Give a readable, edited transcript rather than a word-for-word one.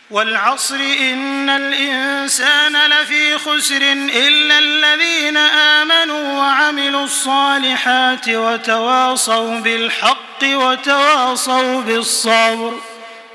والعصر إن الإنسان لفي خسر إلا الذين آمنوا وعملوا الصالحات وتواصوا بالحق وتواصوا بالصبر.